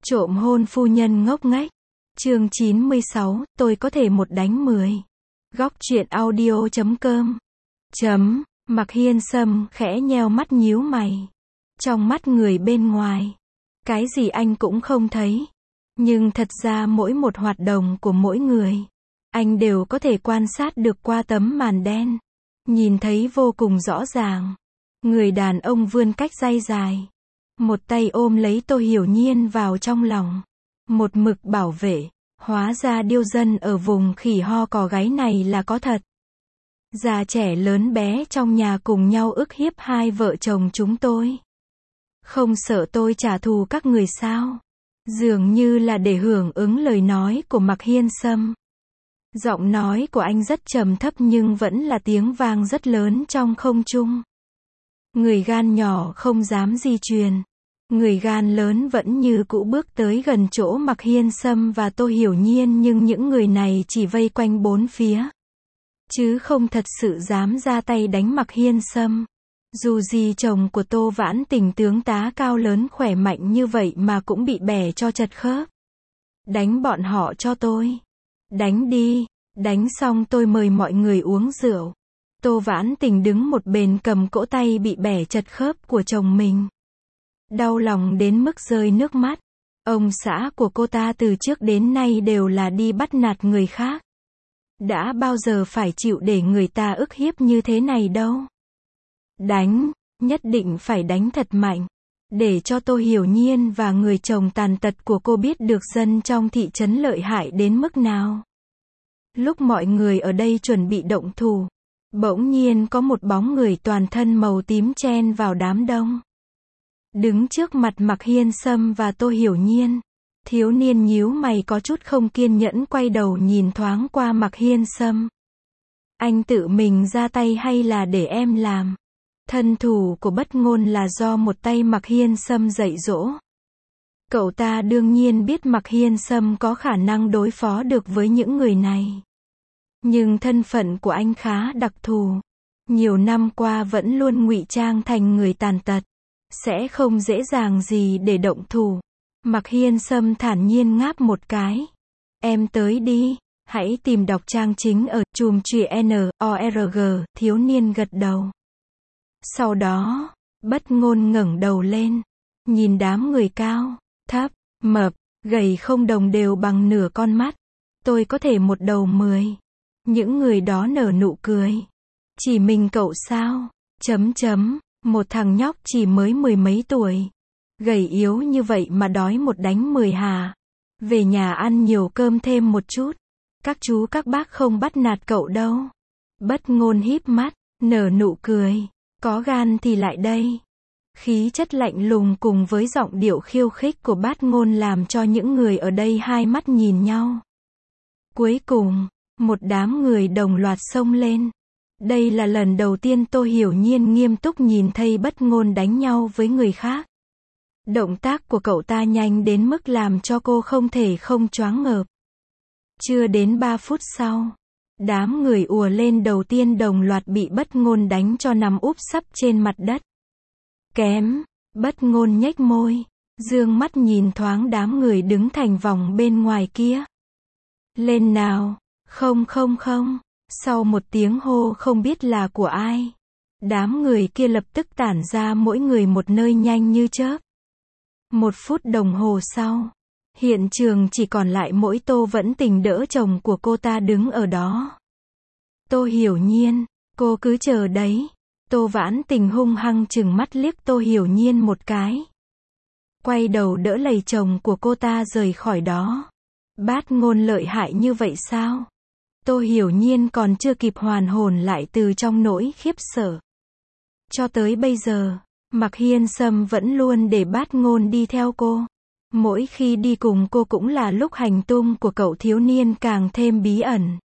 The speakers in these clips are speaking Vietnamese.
Trộm hôn phu nhân ngốc nghếch. Chương 96, tôi có thể một đánh 10. Góc truyện audio.com. Mạc Hiên Sâm khẽ nheo mắt nhíu mày. Trong mắt người bên ngoài, cái gì anh cũng không thấy. Nhưng thật ra mỗi một hoạt động của mỗi người, anh đều có thể quan sát được qua tấm màn đen. Nhìn thấy vô cùng rõ ràng. Người đàn ông vươn cách day dài. Một tay ôm lấy Tô Hiểu Nhiên vào trong lòng. Một mực bảo vệ. Hóa ra điêu dân ở vùng khỉ ho cò gáy này là có thật. Già trẻ lớn bé trong nhà cùng nhau ức hiếp hai vợ chồng chúng tôi. Không sợ tôi trả thù các người sao? Dường như là để hưởng ứng lời nói của Mạc Hiên Sâm. Giọng nói của anh rất trầm thấp nhưng vẫn là tiếng vang rất lớn trong không trung. Người gan nhỏ không dám di truyền. Người gan lớn vẫn như cũ bước tới gần chỗ Mạc Hiên Sâm và Tô Hiểu Nhiên, nhưng những người này chỉ vây quanh bốn phía. Chứ không thật sự dám ra tay đánh Mạc Hiên Sâm. Dù gì chồng của Tô Vãn Tình tướng tá cao lớn khỏe mạnh như vậy mà cũng bị bẻ cho chật khớp. Đánh bọn họ cho tôi. Đánh đi. Đánh xong tôi mời mọi người uống rượu. Tô Vãn Tình đứng một bên cầm cỗ tay bị bẻ chật khớp của chồng mình. Đau lòng đến mức rơi nước mắt. Ông xã của cô ta từ trước đến nay đều là đi bắt nạt người khác. Đã bao giờ phải chịu để người ta ức hiếp như thế này đâu. Đánh, nhất định phải đánh thật mạnh. Để cho Tô Hiểu Nhiên và người chồng tàn tật của cô biết được dân trong thị trấn lợi hại đến mức nào. Lúc mọi người ở đây chuẩn bị động thủ, bỗng nhiên có một bóng người toàn thân màu tím chen vào đám đông. Đứng trước mặt Mạc Hiên Sâm và Tô Hiểu Nhiên. Thiếu niên nhíu mày có chút không kiên nhẫn quay đầu nhìn thoáng qua Mạc Hiên Sâm. Anh tự mình ra tay hay là để em làm? Thân thủ của Bất Ngôn là do một tay Mạc Hiên Sâm dạy dỗ. Cậu ta đương nhiên biết Mạc Hiên Sâm có khả năng đối phó được với những người này. Nhưng thân phận của anh khá đặc thù. Nhiều năm qua vẫn luôn ngụy trang thành người tàn tật. Sẽ không dễ dàng gì để động thủ. Mạc Hiên Sâm thản nhiên ngáp một cái. Em tới đi. Hãy tìm đọc trang chính ở chùm truyện NORG. Thiếu niên gật đầu. Sau đó, Bất Ngôn ngẩng đầu lên. Nhìn đám người cao, thấp, mập, gầy không đồng đều bằng nửa con mắt. Tôi có thể một đầu 10. Những người đó nở nụ cười. Chỉ mình cậu sao? Một thằng nhóc chỉ mới 10 mấy tuổi. Gầy yếu như vậy mà đói một đánh 10 hà. Về nhà ăn nhiều cơm thêm một chút. Các chú các bác không bắt nạt cậu đâu. Bất Ngôn híp mắt, nở nụ cười. Có gan thì lại đây. Khí chất lạnh lùng cùng với giọng điệu khiêu khích của Bát Ngôn làm cho những người ở đây hai mắt nhìn nhau. Cuối cùng, một đám người đồng loạt xông lên. Đây là lần đầu tiên Tô Hiểu Nhiên nghiêm túc nhìn thấy Bất Ngôn đánh nhau với người khác. Động tác của cậu ta nhanh đến mức làm cho cô không thể không choáng ngợp. Chưa đến 3 phút sau, đám người ùa lên đầu tiên đồng loạt bị Bất Ngôn đánh cho nằm úp sấp trên mặt đất. Kém, Bất Ngôn nhếch môi, dương mắt nhìn thoáng đám người đứng thành vòng bên ngoài kia. Lên nào, không. Sau một tiếng hô không biết là của ai, đám người kia lập tức tản ra mỗi người một nơi nhanh như chớp. 1 phút đồng hồ sau, hiện trường chỉ còn lại mỗi Tô Vãn Tình đỡ chồng của cô ta đứng ở đó. Tô Hiểu Nhiên, cô cứ chờ đấy. Tô Vãn Tình hung hăng trừng mắt liếc Tô Hiểu Nhiên một cái. Quay đầu đỡ lầy chồng của cô ta rời khỏi đó. Bát Ngôn lợi hại như vậy sao? Tô Hiểu Nhiên còn chưa kịp hoàn hồn lại từ trong nỗi khiếp sợ. Cho tới bây giờ, Mạc Hiên Sâm vẫn luôn để Bát Ngôn đi theo cô. Mỗi khi đi cùng cô cũng là lúc hành tung của cậu thiếu niên càng thêm bí ẩn.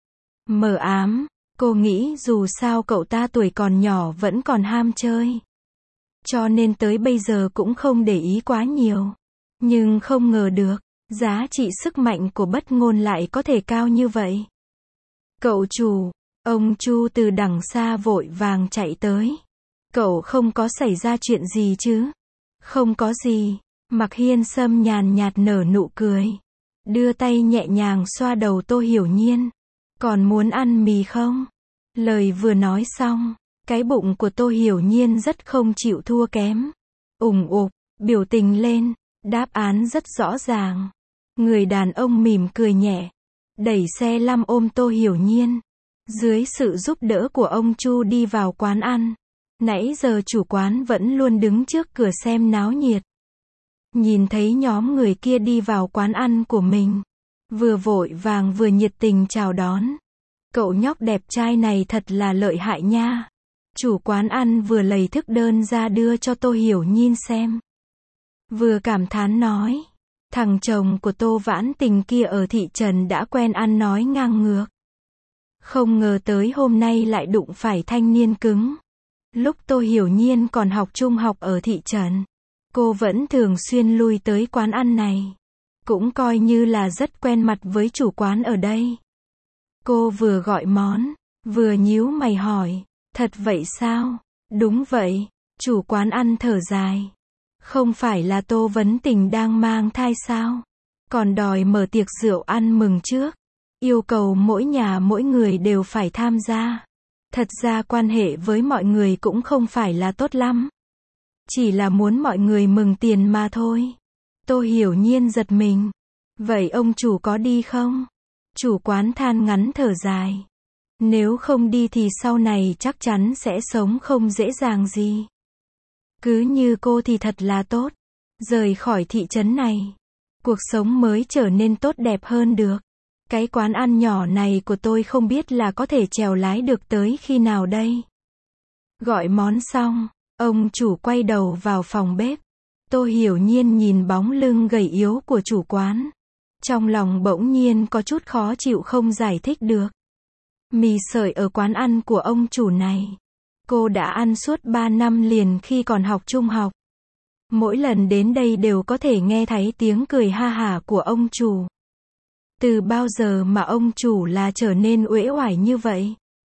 Mờ ám, cô nghĩ dù sao cậu ta tuổi còn nhỏ vẫn còn ham chơi. Cho nên tới bây giờ cũng không để ý quá nhiều. Nhưng không ngờ được, giá trị sức mạnh của Bất Ngôn lại có thể cao như vậy. Cậu chủ, ông Chu từ đằng xa vội vàng chạy tới. Cậu không có xảy ra chuyện gì chứ? Không có gì. Mạc Hiên Sâm nhàn nhạt nở nụ cười. Đưa tay nhẹ nhàng xoa đầu Tô Hiểu Nhiên. Còn muốn ăn mì không? Lời vừa nói xong, cái bụng của Tô Hiểu Nhiên rất không chịu thua kém. Ủng ục, biểu tình lên, đáp án rất rõ ràng. Người đàn ông mỉm cười nhẹ, đẩy xe lăn ôm Tô Hiểu Nhiên. Dưới sự giúp đỡ của ông Chu đi vào quán ăn. Nãy giờ chủ quán vẫn luôn đứng trước cửa xem náo nhiệt. Nhìn thấy nhóm người kia đi vào quán ăn của mình, vừa vội vàng vừa nhiệt tình chào đón. Cậu nhóc đẹp trai này thật là lợi hại nha. Chủ quán ăn vừa lầy thức đơn ra đưa cho Tô Hiểu Nhiên xem. Vừa cảm thán nói, thằng chồng của Tô Vãn Tình kia ở thị trấn đã quen ăn nói ngang ngược. Không ngờ tới hôm nay lại đụng phải thanh niên cứng. Lúc Tô Hiểu Nhiên còn học trung học ở thị trấn, cô vẫn thường xuyên lui tới quán ăn này. Cũng coi như là rất quen mặt với chủ quán ở đây. Cô vừa gọi món, vừa nhíu mày hỏi, thật vậy sao? Đúng vậy, chủ quán ăn thở dài. Không phải là Tô Vấn Tình đang mang thai sao? Còn đòi mở tiệc rượu ăn mừng trước. Yêu cầu mỗi nhà mỗi người đều phải tham gia. Thật ra quan hệ với mọi người cũng không phải là tốt lắm. Chỉ là muốn mọi người mừng tiền mà thôi. Tô Hiểu Nhiên giật mình. Vậy ông chủ có đi không? Chủ quán than ngắn thở dài. Nếu không đi thì sau này chắc chắn sẽ sống không dễ dàng gì. Cứ như cô thì thật là tốt. Rời khỏi thị trấn này, cuộc sống mới trở nên tốt đẹp hơn được. Cái quán ăn nhỏ này của tôi không biết là có thể chèo lái được tới khi nào đây. Gọi món xong, ông chủ quay đầu vào phòng bếp. Tô Hiểu Nhiên nhìn bóng lưng gầy yếu của chủ quán. Trong lòng bỗng nhiên có chút khó chịu không giải thích được. Mì sợi ở quán ăn của ông chủ này, cô đã ăn suốt 3 năm liền khi còn học trung học. Mỗi lần đến đây đều có thể nghe thấy tiếng cười ha hả của ông chủ. Từ bao giờ mà ông chủ là trở nên uể oải như vậy?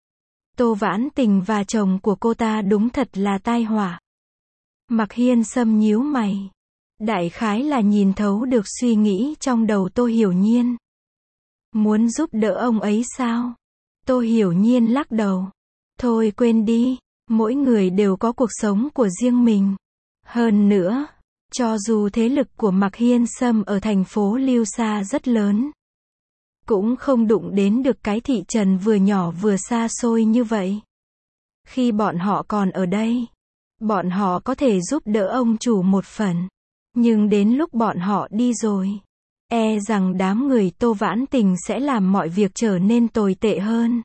Tô Vãn Tình và chồng của cô ta đúng thật là tai họa. Mạc Hiên Sâm nhíu mày. Đại khái là nhìn thấu được suy nghĩ trong đầu Tô Hiểu Nhiên. Muốn giúp đỡ ông ấy sao? Tô Hiểu Nhiên lắc đầu. Thôi quên đi, mỗi người đều có cuộc sống của riêng mình. Hơn nữa, cho dù thế lực của Mạc Hiên Sâm ở thành phố Lưu Sa rất lớn, cũng không đụng đến được cái thị trấn vừa nhỏ vừa xa xôi như vậy. Khi bọn họ còn ở đây, bọn họ có thể giúp đỡ ông chủ một phần. Nhưng đến lúc bọn họ đi rồi, e rằng đám người Tô Vãn Tình sẽ làm mọi việc trở nên tồi tệ hơn.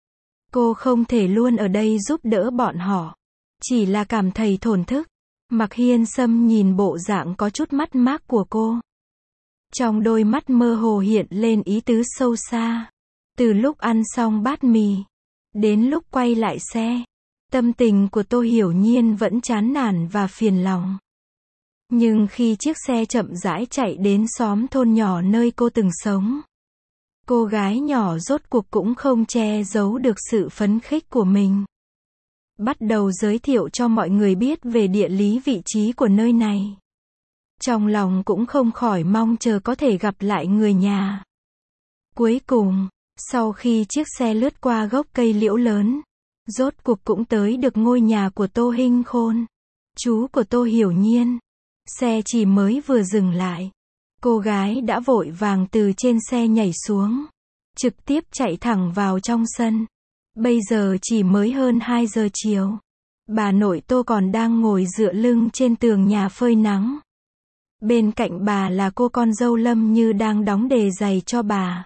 Cô không thể luôn ở đây giúp đỡ bọn họ. Chỉ là cảm thấy thổn thức. Mạc Hiên Sâm nhìn bộ dạng có chút mất mát của cô. Trong đôi mắt mơ hồ hiện lên ý tứ sâu xa. Từ lúc ăn xong bát mì, đến lúc quay lại xe, tâm tình của Tô Hiểu Nhiên vẫn chán nản và phiền lòng. Nhưng khi chiếc xe chậm rãi chạy đến xóm thôn nhỏ nơi cô từng sống, cô gái nhỏ rốt cuộc cũng không che giấu được sự phấn khích của mình. Bắt đầu giới thiệu cho mọi người biết về địa lý vị trí của nơi này. Trong lòng cũng không khỏi mong chờ có thể gặp lại người nhà. Cuối cùng, sau khi chiếc xe lướt qua gốc cây liễu lớn, rốt cuộc cũng tới được ngôi nhà của Tô Hinh Khôn, chú của Tô Hiểu Nhiên. Xe chỉ mới vừa dừng lại, cô gái đã vội vàng từ trên xe nhảy xuống, trực tiếp chạy thẳng vào trong sân. Bây giờ chỉ mới hơn 2 giờ chiều. Bà nội Tô còn đang ngồi dựa lưng trên tường nhà phơi nắng. Bên cạnh bà là cô con dâu Lâm Như đang đóng đề giày cho bà.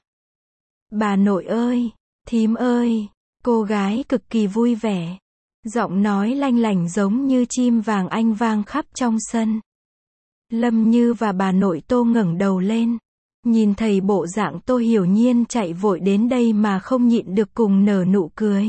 Bà nội ơi, thím ơi, cô gái cực kỳ vui vẻ. Giọng nói lanh lảnh giống như chim vàng anh vang khắp trong sân. Lâm Như và bà nội Tô ngẩng đầu lên. Nhìn thấy bộ dạng Tô Hiểu Nhiên chạy vội đến đây mà không nhịn được cùng nở nụ cười.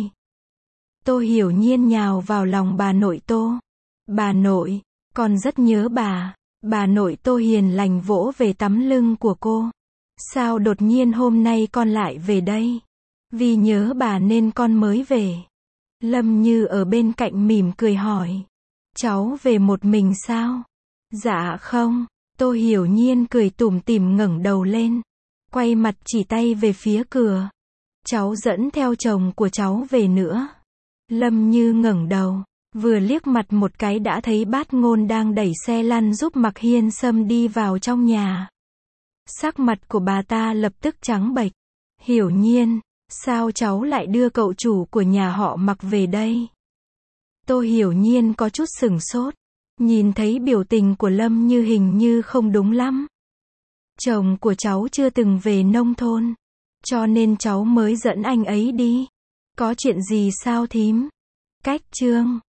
Tô Hiểu Nhiên nhào vào lòng bà nội Tô. Bà nội, con rất nhớ bà. Bà nội Tô hiền lành vỗ về tấm lưng của cô. Sao đột nhiên hôm nay con lại về đây? Vì nhớ bà nên con mới về. Lâm Như ở bên cạnh mỉm cười hỏi. Cháu về một mình sao? Dạ không, Tô Hiểu Nhiên cười tủm tỉm ngẩng đầu lên, quay mặt chỉ tay về phía cửa. Cháu dẫn theo chồng của cháu về nữa. Lâm Như ngẩng đầu, vừa liếc mặt một cái đã thấy Bát Ngôn đang đẩy xe lăn giúp Mạc Hiên Sâm đi vào trong nhà. Sắc mặt của bà ta lập tức trắng bệch. Hiểu Nhiên, sao cháu lại đưa cậu chủ của nhà họ Mạc về đây? Tô Hiểu Nhiên có chút sửng sốt, nhìn thấy biểu tình của Lâm Như hình như không đúng lắm. Chồng của cháu chưa từng về nông thôn, cho nên cháu mới dẫn anh ấy đi. Có chuyện gì sao thím? Cách Trương